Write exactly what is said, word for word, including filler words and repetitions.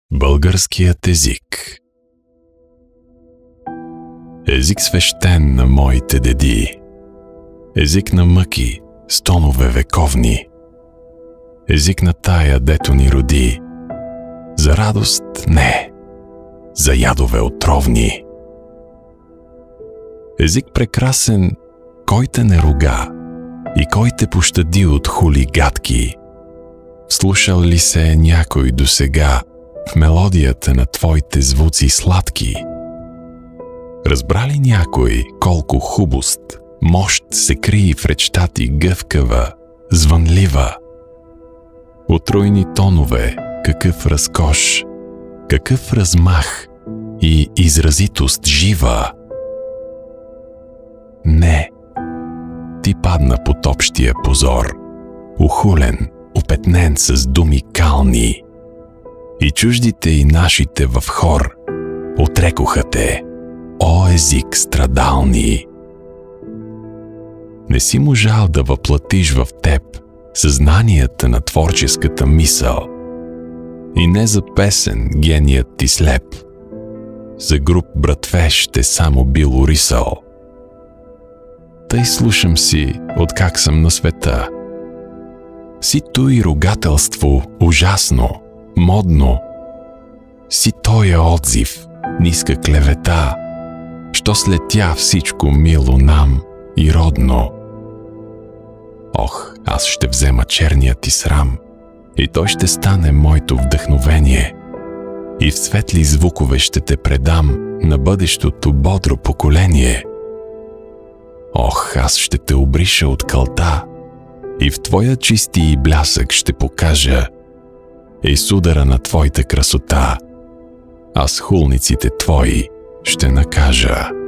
Българският език. Език свещен на моите деди, език на мъки, стонове вековни, език на тая, дето ни роди, за радост не, за ядове отровни. Език прекрасен, кой те не руга и кой те пощади от хули гадки. Слушал ли се някой досега в мелодията на твоите звуци сладки? Разбра ли някой колко хубост, мощ се крие в речта ти гъвкава, звънлива? Отруйни тонове, какъв разкош, какъв размах и изразитост жива! Не, ти падна под общия позор, ухулен, опетнен с думи кални. И чуждите и нашите в хор отрекоха те, о език страдални! Не си можал да въплатиш в теб съзнанията на творческата мисъл. И не за песен геният ти слеп, за груб братвеж те само бил урисал. Тъй слушам си, откак съм на света. Сито и ругателство ужасно, модно, си тоя отзив, ниска клевета, що слетя всичко мило нам и родно. Ох, аз ще взема черния ти срам и той ще стане моето вдъхновение и в светли звукове ще те предам на бъдещото бодро поколение. Ох, аз ще те обриша от кълта и в твоя чисти и блясък ще покажа и с удара на твоята красота аз хулниците твои ще накажа.